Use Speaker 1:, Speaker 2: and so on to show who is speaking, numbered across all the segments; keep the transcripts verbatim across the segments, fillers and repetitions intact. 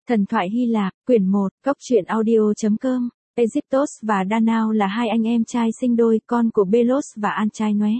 Speaker 1: Thần thoại Hy Lạp, quyển một, cốc truyện audio.com. Aegyptos và Danaos là hai anh em trai sinh đôi, con của Belos và Anchione.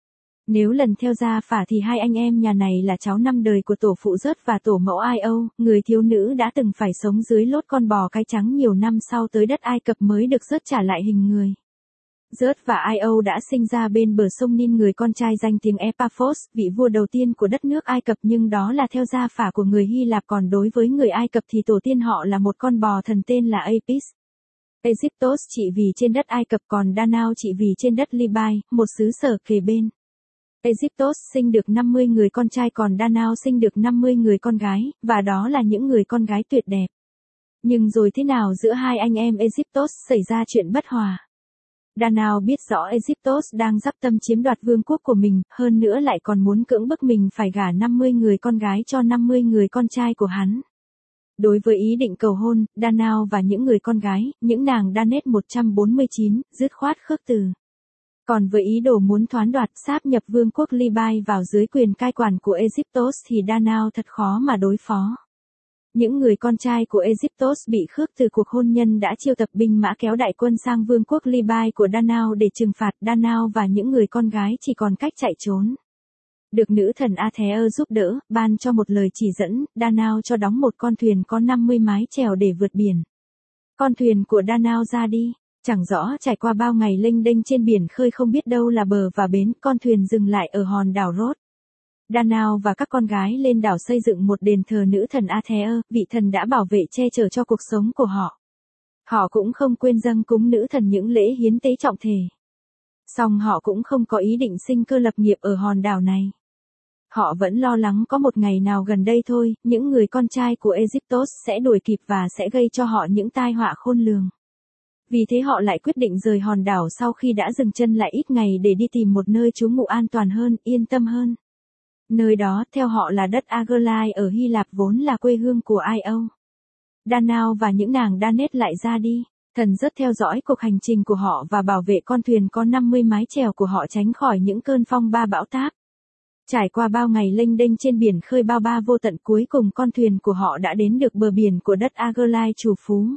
Speaker 1: Nếu lần theo gia phả thì hai anh em nhà này là cháu năm đời của tổ phụ Zeus và tổ mẫu Io, người thiếu nữ đã từng phải sống dưới lốt con bò cái trắng nhiều năm sau tới đất Ai Cập mới được Zeus trả lại hình người. Zeus và Io đã sinh ra bên bờ sông Nin người con trai danh tiếng Epaphos, vị vua đầu tiên của đất nước Ai Cập, nhưng đó là theo gia phả của người Hy Lạp, còn đối với người Ai Cập thì tổ tiên họ là một con bò thần tên là Apis. Aegyptos trị vì trên đất Ai Cập, còn Danaos trị vì trên đất Libai, một xứ sở kề bên. Aegyptos sinh được năm mươi người con trai, còn Danaos sinh được năm mươi người con gái, và đó là những người con gái tuyệt đẹp. Nhưng rồi thế nào giữa hai anh em Aegyptos xảy ra chuyện bất hòa? Danaos biết rõ Aegyptos đang dắp tâm chiếm đoạt vương quốc của mình, hơn nữa lại còn muốn cưỡng bức mình phải gả năm mươi người con gái cho năm mươi người con trai của hắn. Đối với ý định cầu hôn, Danaos và những người con gái, những nàng Danet một trăm bốn mươi chín, dứt khoát khước từ. Còn với ý đồ muốn thoán đoạt sáp nhập vương quốc Libai vào dưới quyền cai quản của Aegyptos thì Danaos thật khó mà đối phó. Những người con trai của Aegyptos bị khước từ cuộc hôn nhân đã chiêu tập binh mã kéo đại quân sang vương quốc Libai của Danaos để trừng phạt. Danaos và những người con gái chỉ còn cách chạy trốn. Được nữ thần Athea giúp đỡ, ban cho một lời chỉ dẫn, Danaos cho đóng một con thuyền có năm mươi mái chèo để vượt biển. Con thuyền của Danaos ra đi, chẳng rõ trải qua bao ngày lênh đênh trên biển khơi không biết đâu là bờ và bến, con thuyền dừng lại ở hòn đảo Rhodes. Danaos và các con gái lên đảo xây dựng một đền thờ nữ thần Athea, vị thần đã bảo vệ che chở cho cuộc sống của họ. Họ cũng không quên dâng cúng nữ thần những lễ hiến tế trọng thể. Song họ cũng không có ý định sinh cơ lập nghiệp ở hòn đảo này. Họ vẫn lo lắng có một ngày nào gần đây thôi, những người con trai của Aegyptos sẽ đuổi kịp và sẽ gây cho họ những tai họa khôn lường. Vì thế họ lại quyết định rời hòn đảo sau khi đã dừng chân lại ít ngày để đi tìm một nơi trú ngụ an toàn hơn, yên tâm hơn. Nơi đó theo họ là đất Agolai ở Hy Lạp, vốn là quê hương của Io. Danaos và những nàng Danet lại ra đi. Thần rất theo dõi cuộc hành trình của họ và bảo vệ con thuyền có năm mươi mái chèo của họ tránh khỏi những cơn phong ba bão táp. Trải qua bao ngày lênh đênh trên biển khơi bao ba vô tận, cuối cùng con thuyền của họ đã đến được bờ biển của đất Agolai chủ phú.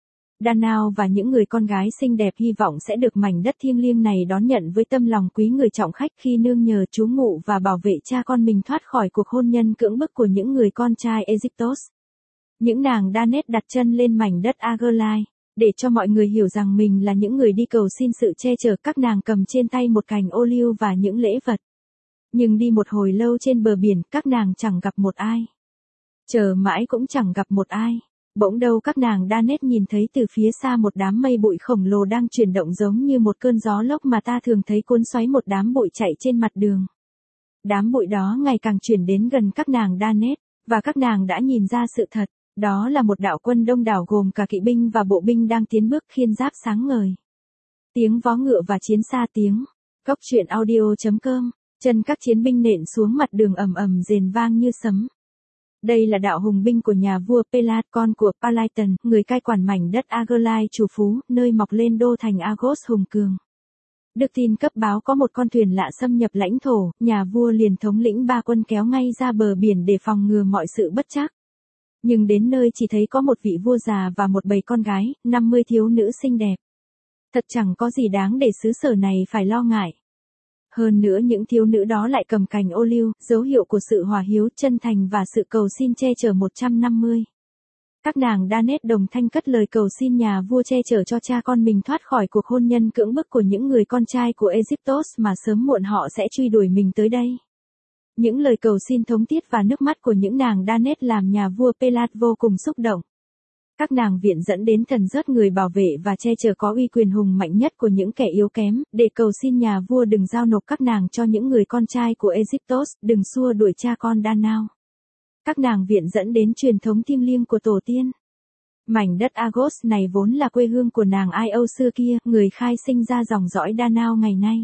Speaker 1: Danaos và những người con gái xinh đẹp hy vọng sẽ được mảnh đất thiêng liêng này đón nhận với tâm lòng quý người trọng khách khi nương nhờ trú ngụ và bảo vệ cha con mình thoát khỏi cuộc hôn nhân cưỡng bức của những người con trai Aegyptos. Những nàng Danet đặt chân lên mảnh đất Agolai. Để cho mọi người hiểu rằng mình là những người đi cầu xin sự che chở, các nàng cầm trên tay một cành ô liu và những lễ vật. Nhưng đi một hồi lâu trên bờ biển, các nàng chẳng gặp một ai. Chờ mãi cũng chẳng gặp một ai. Bỗng đâu các nàng Danet nhìn thấy từ phía xa một đám mây bụi khổng lồ đang chuyển động giống như một cơn gió lốc mà ta thường thấy cuốn xoáy một đám bụi chạy trên mặt đường. Đám bụi đó ngày càng chuyển đến gần các nàng Danet, và các nàng đã nhìn ra sự thật. Đó là một đạo quân đông đảo gồm cả kỵ binh và bộ binh đang tiến bước khiên giáp sáng ngời. Tiếng vó ngựa và chiến xa tiếng. Cốc truyện audio.com. Chân các chiến binh nện xuống mặt đường ầm ầm rền vang như sấm. Đây là đạo hùng binh của nhà vua Pelat, con của Palayton, người cai quản mảnh đất Agolai chủ phú, nơi mọc lên đô thành Argos hùng cường. Được tin cấp báo có một con thuyền lạ xâm nhập lãnh thổ, nhà vua liền thống lĩnh ba quân kéo ngay ra bờ biển để phòng ngừa mọi sự bất trắc. Nhưng đến nơi chỉ thấy có một vị vua già và một bầy con gái, năm mươi thiếu nữ xinh đẹp. Thật chẳng có gì đáng để xứ sở này phải lo ngại. Hơn nữa những thiếu nữ đó lại cầm cành ô liu, dấu hiệu của sự hòa hiếu, chân thành và sự cầu xin che chở một trăm năm mươi. Các nàng Danet đồng thanh cất lời cầu xin nhà vua che chở cho cha con mình thoát khỏi cuộc hôn nhân cưỡng bức của những người con trai của Aegyptos mà sớm muộn họ sẽ truy đuổi mình tới đây. Những lời cầu xin thống thiết và nước mắt của những nàng Danet làm nhà vua Pelat vô cùng xúc động. Các nàng viện dẫn đến thần Zeus, người bảo vệ và che chở có uy quyền hùng mạnh nhất của những kẻ yếu kém, để cầu xin nhà vua đừng giao nộp các nàng cho những người con trai của Aegyptos, đừng xua đuổi cha con Danaos. Các nàng viện dẫn đến truyền thống thiêng liêng của tổ tiên. Mảnh đất Argos này vốn là quê hương của nàng Io xưa kia, người khai sinh ra dòng dõi Danaos ngày nay.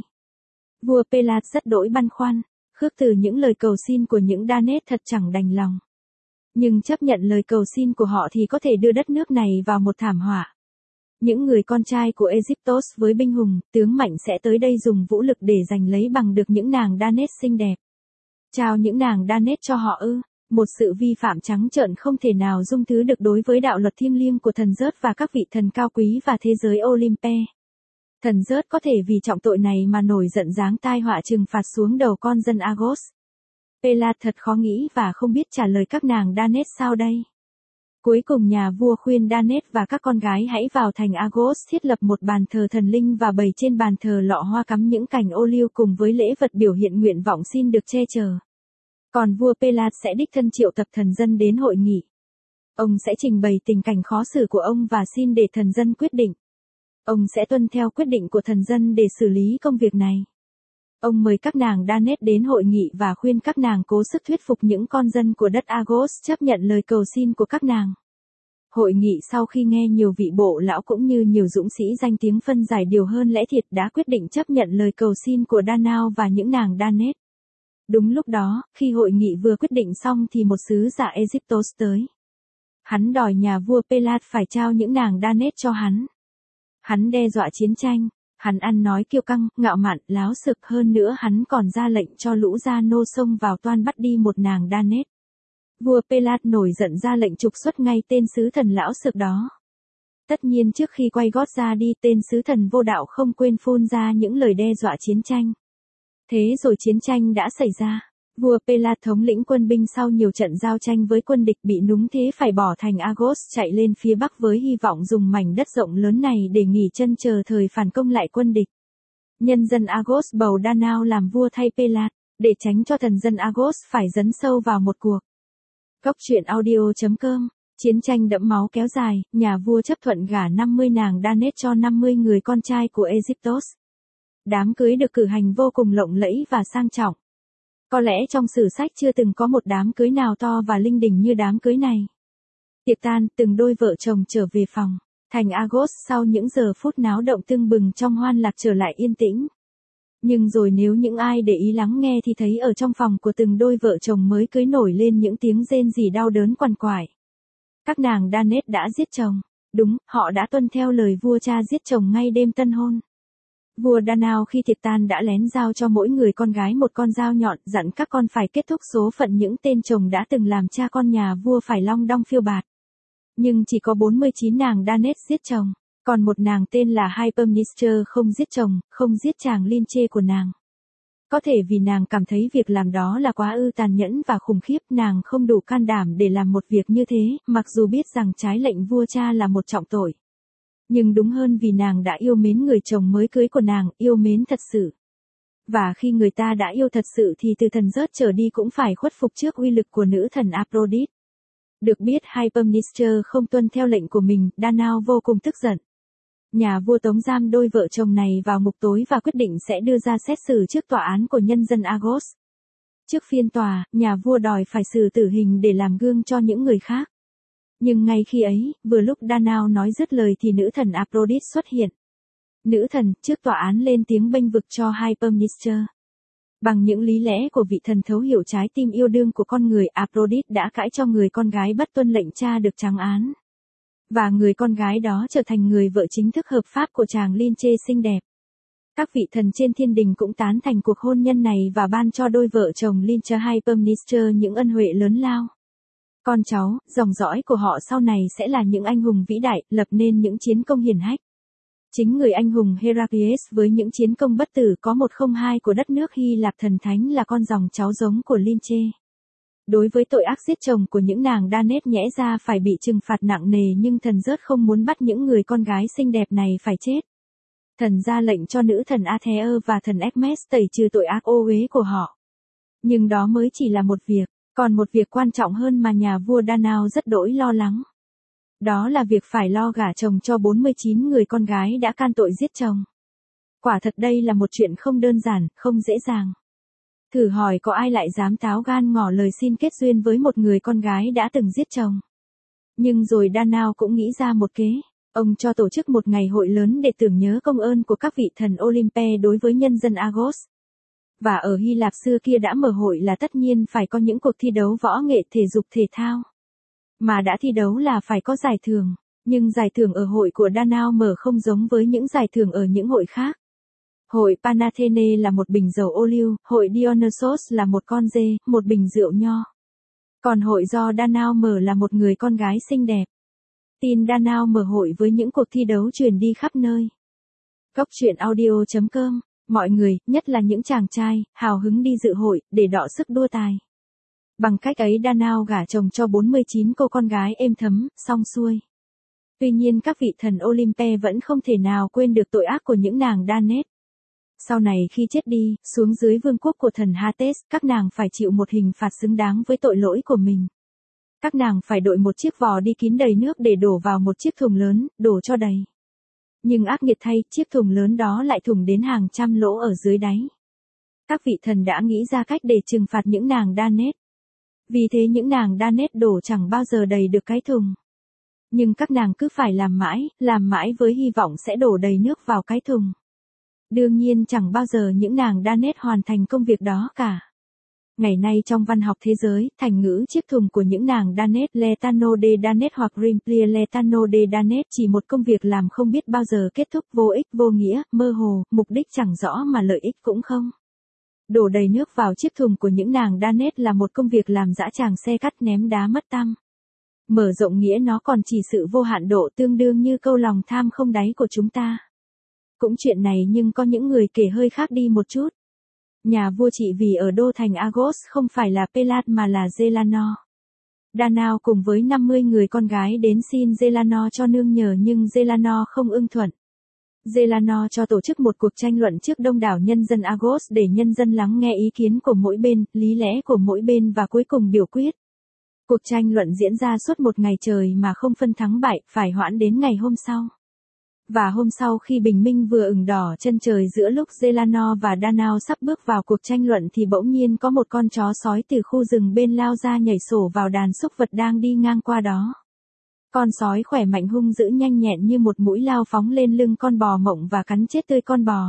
Speaker 1: Vua Pelat rất đỗi băn khoăn. Khước từ những lời cầu xin của những Danet thật chẳng đành lòng. Nhưng chấp nhận lời cầu xin của họ thì có thể đưa đất nước này vào một thảm họa. Những người con trai của Aegyptos với binh hùng, tướng mạnh sẽ tới đây dùng vũ lực để giành lấy bằng được những nàng Danet xinh đẹp. Trao những nàng Danet cho họ ư? Một sự vi phạm trắng trợn không thể nào dung thứ được đối với đạo luật thiêng liêng của thần Zeus và các vị thần cao quý và thế giới Olympe. Thần Zeus có thể vì trọng tội này mà nổi giận giáng tai họa trừng phạt xuống đầu con dân Argos. Pella thật khó nghĩ và không biết trả lời các nàng Danes sao đây. Cuối cùng nhà vua khuyên Danes và các con gái hãy vào thành Argos thiết lập một bàn thờ thần linh và bày trên bàn thờ lọ hoa cắm những cành ô liu cùng với lễ vật biểu hiện nguyện vọng xin được che chở. Còn vua Pella sẽ đích thân triệu tập thần dân đến hội nghị. Ông sẽ trình bày tình cảnh khó xử của ông và xin để thần dân quyết định. Ông sẽ tuân theo quyết định của thần dân để xử lý công việc này. Ông mời các nàng Danes đến hội nghị và khuyên các nàng cố sức thuyết phục những con dân của đất Argos chấp nhận lời cầu xin của các nàng. Hội nghị sau khi nghe nhiều vị bộ lão cũng như nhiều dũng sĩ danh tiếng phân giải điều hơn lẽ thiệt đã quyết định chấp nhận lời cầu xin của Danao và những nàng Danes. Đúng lúc đó, khi hội nghị vừa quyết định xong thì một sứ giả Aegyptos tới. Hắn đòi nhà vua Pelat phải trao những nàng Danes cho hắn. Hắn đe dọa chiến tranh. Hắn ăn nói kiêu căng, ngạo mạn, láo xực, hơn nữa hắn còn ra lệnh cho lũ gia nô xông vào toan bắt đi một nàng Danes. Vua Pelat nổi giận ra lệnh trục xuất ngay tên sứ thần lão xực đó. Tất nhiên trước khi quay gót ra đi, tên sứ thần vô đạo không quên phun ra những lời đe dọa chiến tranh. Thế rồi chiến tranh đã xảy ra. Vua Pelat thống lĩnh quân binh sau nhiều trận giao tranh với quân địch bị núng thế phải bỏ thành Argos chạy lên phía bắc với hy vọng dùng mảnh đất rộng lớn này để nghỉ chân chờ thời phản công lại quân địch. Nhân dân Argos bầu Danao làm vua thay Pelat, để tránh cho thần dân Argos phải dấn sâu vào một cuộc. Góc truyện audio chấm com. Chiến tranh đẫm máu kéo dài, nhà vua chấp thuận gả năm mươi nàng Danes cho năm mươi người con trai của Aegyptos. Đám cưới được cử hành vô cùng lộng lẫy và sang trọng. Có lẽ trong sử sách chưa từng có một đám cưới nào to và linh đình như đám cưới này. Tiệc tan, từng đôi vợ chồng trở về phòng. Thành Argos sau những giờ phút náo động tưng bừng trong hoan lạc trở lại yên tĩnh. Nhưng rồi nếu những ai để ý lắng nghe thì thấy ở trong phòng của từng đôi vợ chồng mới cưới nổi lên những tiếng rên rỉ đau đớn quằn quại. Các nàng Danes đã giết chồng. Đúng, họ đã tuân theo lời vua cha giết chồng ngay đêm tân hôn. Vua Danao khi tiệc tan đã lén giao cho mỗi người con gái một con dao nhọn, dặn các con phải kết thúc số phận những tên chồng đã từng làm cha con nhà vua phải long đong phiêu bạt. Nhưng chỉ có bốn mươi chín nàng Danes giết chồng, còn một nàng tên là Hypermnestra không giết chồng, không giết chàng Linche của nàng. Có thể vì nàng cảm thấy việc làm đó là quá ư tàn nhẫn và khủng khiếp, nàng không đủ can đảm để làm một việc như thế, mặc dù biết rằng trái lệnh vua cha là một trọng tội. Nhưng đúng hơn vì nàng đã yêu mến người chồng mới cưới của nàng, yêu mến thật sự. Và khi người ta đã yêu thật sự thì từ thần Zeus trở đi cũng phải khuất phục trước uy lực của nữ thần Aphrodite. Được biết Hypermnestra không tuân theo lệnh của mình, Danao vô cùng tức giận. Nhà vua tống giam đôi vợ chồng này vào ngục tối và quyết định sẽ đưa ra xét xử trước tòa án của nhân dân Argos. Trước phiên tòa, nhà vua đòi phải xử tử hình để làm gương cho những người khác. Nhưng ngay khi ấy, vừa lúc Danao nói dứt lời thì nữ thần Aphrodite xuất hiện. Nữ thần, trước tòa án lên tiếng bênh vực cho Hypermnestra. Bằng những lý lẽ của vị thần thấu hiểu trái tim yêu đương của con người, Aphrodite đã cãi cho người con gái bất tuân lệnh cha được trắng án. Và người con gái đó trở thành người vợ chính thức hợp pháp của chàng Linche xinh đẹp. Các vị thần trên thiên đình cũng tán thành cuộc hôn nhân này và ban cho đôi vợ chồng Linche Hypermnestra những ân huệ lớn lao. Con cháu, dòng dõi của họ sau này sẽ là những anh hùng vĩ đại, lập nên những chiến công hiển hách. Chính người anh hùng Heraclius với những chiến công bất tử có một không hai của đất nước Hy Lạp thần thánh là con dòng cháu giống của Linche. Đối với tội ác giết chồng của những nàng Danes nhẽ ra phải bị trừng phạt nặng nề, nhưng thần Zeus không muốn bắt những người con gái xinh đẹp này phải chết. Thần ra lệnh cho nữ thần Athea và thần Hermes tẩy trừ tội ác ô uế của họ. Nhưng đó mới chỉ là một việc, còn một việc quan trọng hơn mà nhà vua Danao rất đỗi lo lắng. Đó là việc phải lo gả chồng cho bốn mươi chín người con gái đã can tội giết chồng. Quả thật đây là một chuyện không đơn giản, không dễ dàng. Thử hỏi có ai lại dám táo gan ngỏ lời xin kết duyên với một người con gái đã từng giết chồng. Nhưng rồi Danao cũng nghĩ ra một kế. Ông cho tổ chức một ngày hội lớn để tưởng nhớ công ơn của các vị thần Olympe đối với nhân dân Argos. Và ở Hy Lạp xưa kia đã mở hội là tất nhiên phải có những cuộc thi đấu võ nghệ thể dục thể thao. Mà đã thi đấu là phải có giải thưởng, nhưng giải thưởng ở hội của Danao mở không giống với những giải thưởng ở những hội khác. Hội Panathene là một bình dầu ô liu, hội Dionysos là một con dê, một bình rượu nho. Còn hội do Danao mở là một người con gái xinh đẹp. Tin Danao mở hội với những cuộc thi đấu truyền đi khắp nơi. Góc truyện audio chấm com, mọi người, nhất là những chàng trai, hào hứng đi dự hội, để đọ sức đua tài. Bằng cách ấy Danao gả chồng cho bốn mươi chín cô con gái êm thấm, xong xuôi. Tuy nhiên các vị thần Olympe vẫn không thể nào quên được tội ác của những nàng Danet. Sau này khi chết đi, xuống dưới vương quốc của thần Hades, các nàng phải chịu một hình phạt xứng đáng với tội lỗi của mình. Các nàng phải đội một chiếc vò đi kín đầy nước để đổ vào một chiếc thùng lớn, đổ cho đầy. Nhưng ác nghiệt thay, chiếc thùng lớn đó lại thủng đến hàng trăm lỗ ở dưới đáy. Các vị thần đã nghĩ ra cách để trừng phạt những nàng Danet. Vì thế những nàng Danet đổ chẳng bao giờ đầy được cái thùng. Nhưng các nàng cứ phải làm mãi, làm mãi với hy vọng sẽ đổ đầy nước vào cái thùng. Đương nhiên chẳng bao giờ những nàng Danet hoàn thành công việc đó cả. Ngày nay trong văn học thế giới, thành ngữ chiếc thùng của những nàng Danet, Letano de Danet hoặc Rimplia Letano de Danet chỉ một công việc làm không biết bao giờ kết thúc, vô ích, vô nghĩa, mơ hồ, mục đích chẳng rõ mà lợi ích cũng không. Đổ đầy nước vào chiếc thùng của những nàng Danet là một công việc làm dã tràng xe cắt ném đá mất tăm. Mở rộng nghĩa nó còn chỉ sự vô hạn độ tương đương như câu lòng tham không đáy của chúng ta. Cũng chuyện này nhưng có những người kể hơi khác đi một chút. Nhà vua trị vì ở đô thành Argos không phải là Pelat mà là Zelano. Danao cùng với năm mươi người con gái đến xin Zelano cho nương nhờ nhưng Zelano không ưng thuận. Zelano cho tổ chức một cuộc tranh luận trước đông đảo nhân dân Argos để nhân dân lắng nghe ý kiến của mỗi bên, lý lẽ của mỗi bên và cuối cùng biểu quyết. Cuộc tranh luận diễn ra suốt một ngày trời mà không phân thắng bại, phải hoãn đến ngày hôm sau. Và hôm sau khi bình minh vừa ửng đỏ chân trời giữa lúc Zelano và Danao sắp bước vào cuộc tranh luận thì bỗng nhiên có một con chó sói từ khu rừng bên lao ra nhảy sổ vào đàn súc vật đang đi ngang qua đó. Con sói khỏe mạnh hung dữ nhanh nhẹn như một mũi lao phóng lên lưng con bò mộng và cắn chết tươi con bò.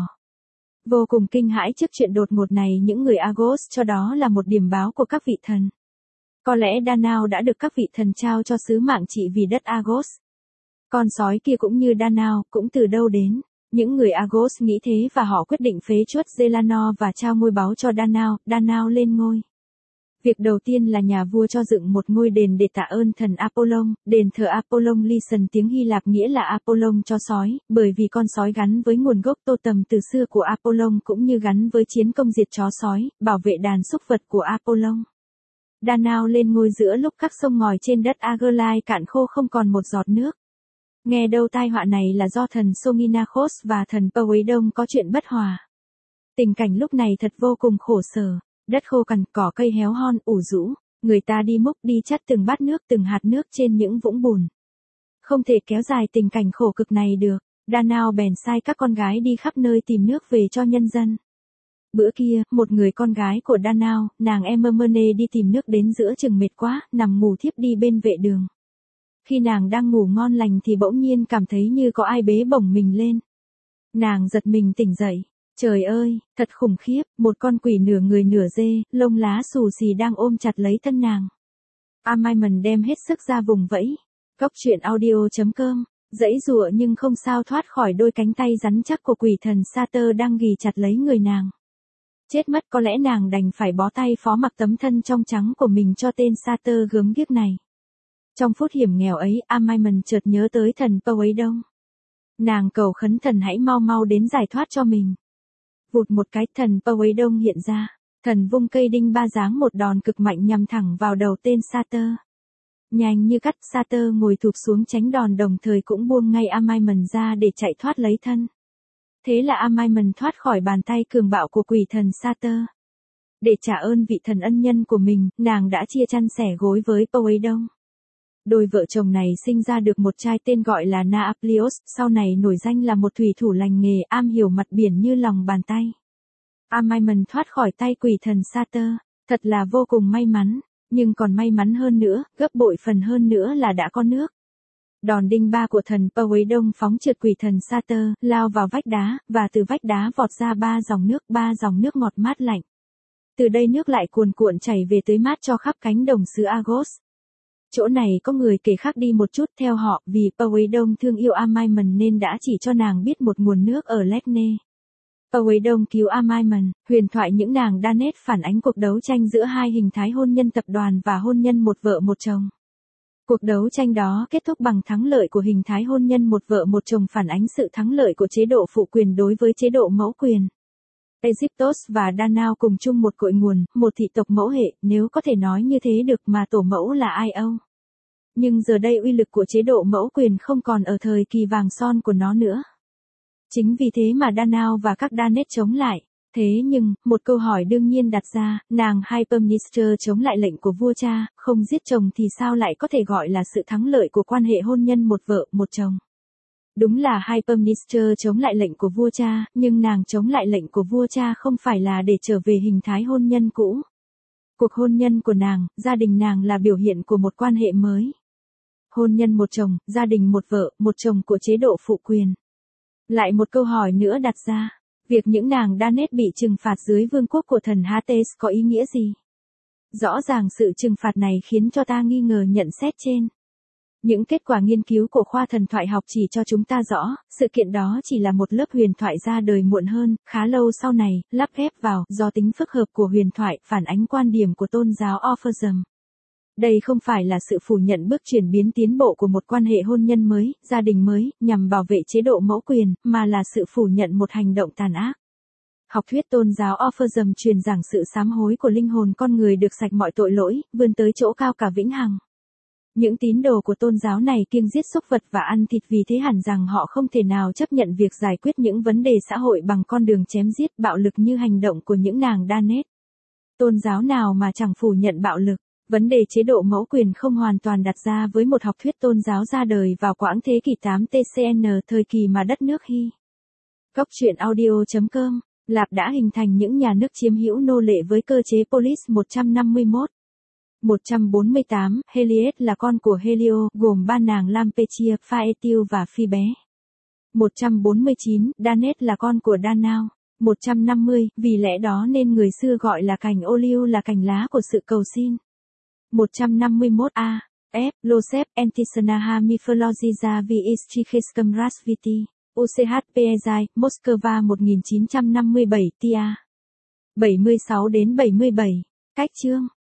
Speaker 1: Vô cùng kinh hãi trước chuyện đột ngột này, những người Argos cho đó là một điểm báo của các vị thần. Có lẽ Danao đã được các vị thần trao cho sứ mạng trị vì đất Argos. Con sói kia cũng như Danao, cũng từ đâu đến. Những người Argos nghĩ thế và họ quyết định phế truất Zelano và trao ngôi báu cho Danao, Danao lên ngôi. Việc đầu tiên là nhà vua cho dựng một ngôi đền để tạ ơn thần Apollon, đền thờ Apollon Lyson tiếng Hy Lạp nghĩa là Apollon cho sói, bởi vì con sói gắn với nguồn gốc tô tầm từ xưa của Apollon cũng như gắn với chiến công diệt chó sói, bảo vệ đàn súc vật của Apollon. Danao lên ngôi giữa lúc các sông ngòi trên đất Argolai cạn khô không còn một giọt nước. Nghe đâu tai họa này là do thần Sominachos và thần Poseidon có chuyện bất hòa. Tình cảnh lúc này thật vô cùng khổ sở, đất khô cằn, cỏ cây héo hon, ủ rũ, người ta đi múc đi chắt từng bát nước từng hạt nước trên những vũng bùn. Không thể kéo dài tình cảnh khổ cực này được, Danao bèn sai các con gái đi khắp nơi tìm nước về cho nhân dân. Bữa kia, một người con gái của Danao, nàng Emermene đi tìm nước đến giữa chừng mệt quá, nằm ngủ thiếp đi bên vệ đường. Khi nàng đang ngủ ngon lành thì bỗng nhiên cảm thấy như có ai bế bổng mình lên. Nàng giật mình tỉnh dậy. Trời ơi, thật khủng khiếp, một con quỷ nửa người nửa dê, lông lá xù xì đang ôm chặt lấy thân nàng. Amaimon đem hết sức ra vùng vẫy. Góc truyện audio chấm com, dãy dụa nhưng không sao thoát khỏi đôi cánh tay rắn chắc của quỷ thần Satyr đang ghì chặt lấy người nàng. Chết mất, có lẽ nàng đành phải bó tay phó mặc tấm thân trong trắng của mình cho tên Satyr gớm ghiếc này. Trong phút hiểm nghèo ấy, Amaimon chợt nhớ tới thần Poseidon. Nàng cầu khấn thần hãy mau mau đến giải thoát cho mình. Vụt một cái, thần Poseidon hiện ra. Thần vung cây đinh ba giáng một đòn cực mạnh nhằm thẳng vào đầu tên Satyr. Nhanh như cắt, Satyr ngồi thụp xuống tránh đòn đồng thời cũng buông ngay Amaimon ra để chạy thoát lấy thân. Thế là Amaimon thoát khỏi bàn tay cường bạo của quỷ thần Satyr. Để trả ơn vị thần ân nhân của mình, nàng đã chia chăn sẻ gối với Poseidon. Đôi vợ chồng này sinh ra được một trai tên gọi là Naaplios, sau này nổi danh là một thủy thủ lành nghề, am hiểu mặt biển như lòng bàn tay. Amaimon thoát khỏi tay quỷ thần Satyr, thật là vô cùng may mắn, nhưng còn may mắn hơn nữa, gấp bội phần hơn nữa là đã có nước. Đòn đinh ba của thần Poseidon phóng trượt quỷ thần Satyr, lao vào vách đá, và từ vách đá vọt ra ba dòng nước, ba dòng nước ngọt mát lạnh. Từ đây nước lại cuồn cuộn chảy về tưới mát cho khắp cánh đồng xứ Argos. Chỗ này có người kể khác đi một chút theo họ, vì Poseidon thương yêu Amaimon nên đã chỉ cho nàng biết một nguồn nước ở Lecne. Poseidon cứu Amaiman, huyền thoại những nàng Daenerys phản ánh cuộc đấu tranh giữa hai hình thái hôn nhân tập đoàn và hôn nhân một vợ một chồng. Cuộc đấu tranh đó kết thúc bằng thắng lợi của hình thái hôn nhân một vợ một chồng, phản ánh sự thắng lợi của chế độ phụ quyền đối với chế độ mẫu quyền. Aegyptos và Danao cùng chung một cội nguồn, một thị tộc mẫu hệ, nếu có thể nói như thế được, mà tổ mẫu là ai Âu. Nhưng giờ đây uy lực của chế độ mẫu quyền không còn ở thời kỳ vàng son của nó nữa. Chính vì thế mà Danao và các Daenerys chống lại. Thế nhưng, một câu hỏi đương nhiên đặt ra, nàng Hypermnestra chống lại lệnh của vua cha, không giết chồng thì sao lại có thể gọi là sự thắng lợi của quan hệ hôn nhân một vợ một chồng. Đúng là Hypermnestra chống lại lệnh của vua cha, nhưng nàng chống lại lệnh của vua cha không phải là để trở về hình thái hôn nhân cũ. Cuộc hôn nhân của nàng, gia đình nàng là biểu hiện của một quan hệ mới. Hôn nhân một chồng, gia đình một vợ, một chồng của chế độ phụ quyền. Lại một câu hỏi nữa đặt ra, việc những nàng Daenerys bị trừng phạt dưới vương quốc của thần Hades có ý nghĩa gì? Rõ ràng sự trừng phạt này khiến cho ta nghi ngờ nhận xét trên. Những kết quả nghiên cứu của khoa thần thoại học chỉ cho chúng ta rõ, sự kiện đó chỉ là một lớp huyền thoại ra đời muộn hơn, khá lâu sau này, lắp ghép vào, do tính phức hợp của huyền thoại, phản ánh quan điểm của tôn giáo Orphism. Đây không phải là sự phủ nhận bước chuyển biến tiến bộ của một quan hệ hôn nhân mới, gia đình mới, nhằm bảo vệ chế độ mẫu quyền, mà là sự phủ nhận một hành động tàn ác. Học thuyết tôn giáo Orphism truyền giảng sự sám hối của linh hồn con người được sạch mọi tội lỗi, vươn tới chỗ cao cả vĩnh hằng. Những tín đồ của tôn giáo này kiêng giết súc vật và ăn thịt, vì thế hẳn rằng họ không thể nào chấp nhận việc giải quyết những vấn đề xã hội bằng con đường chém giết bạo lực như hành động của những nàng Daenerys. Tôn giáo nào mà chẳng phủ nhận bạo lực. Vấn đề chế độ mẫu quyền không hoàn toàn đặt ra với một học thuyết tôn giáo ra đời vào quãng thế kỷ tám tê xê en, thời kỳ mà đất nước Hy. Góc truyện audio chấm com, Lạp đã hình thành những nhà nước chiếm hữu nô lệ với cơ chế polis. Một trăm năm mươi mốt. một trăm bốn mươi tám, Helios là con của Helio, gồm ba nàng Lampetia, Phaethil và Phi bé. một trăm bốn mươi chín, Daenerys là con của Danao. một trăm năm mươi, vì lẽ đó nên người xưa gọi là cành ô liu là cành lá của sự cầu xin. một trăm năm mươi mốt a. F. Losep Antisanaha Mythologiza vi Istrichescum Rasviti. u xê hát pê e giai, Moscow một nghìn chín trăm năm mươi bảy tia. bảy mươi sáu đến bảy mươi bảy. Cách chương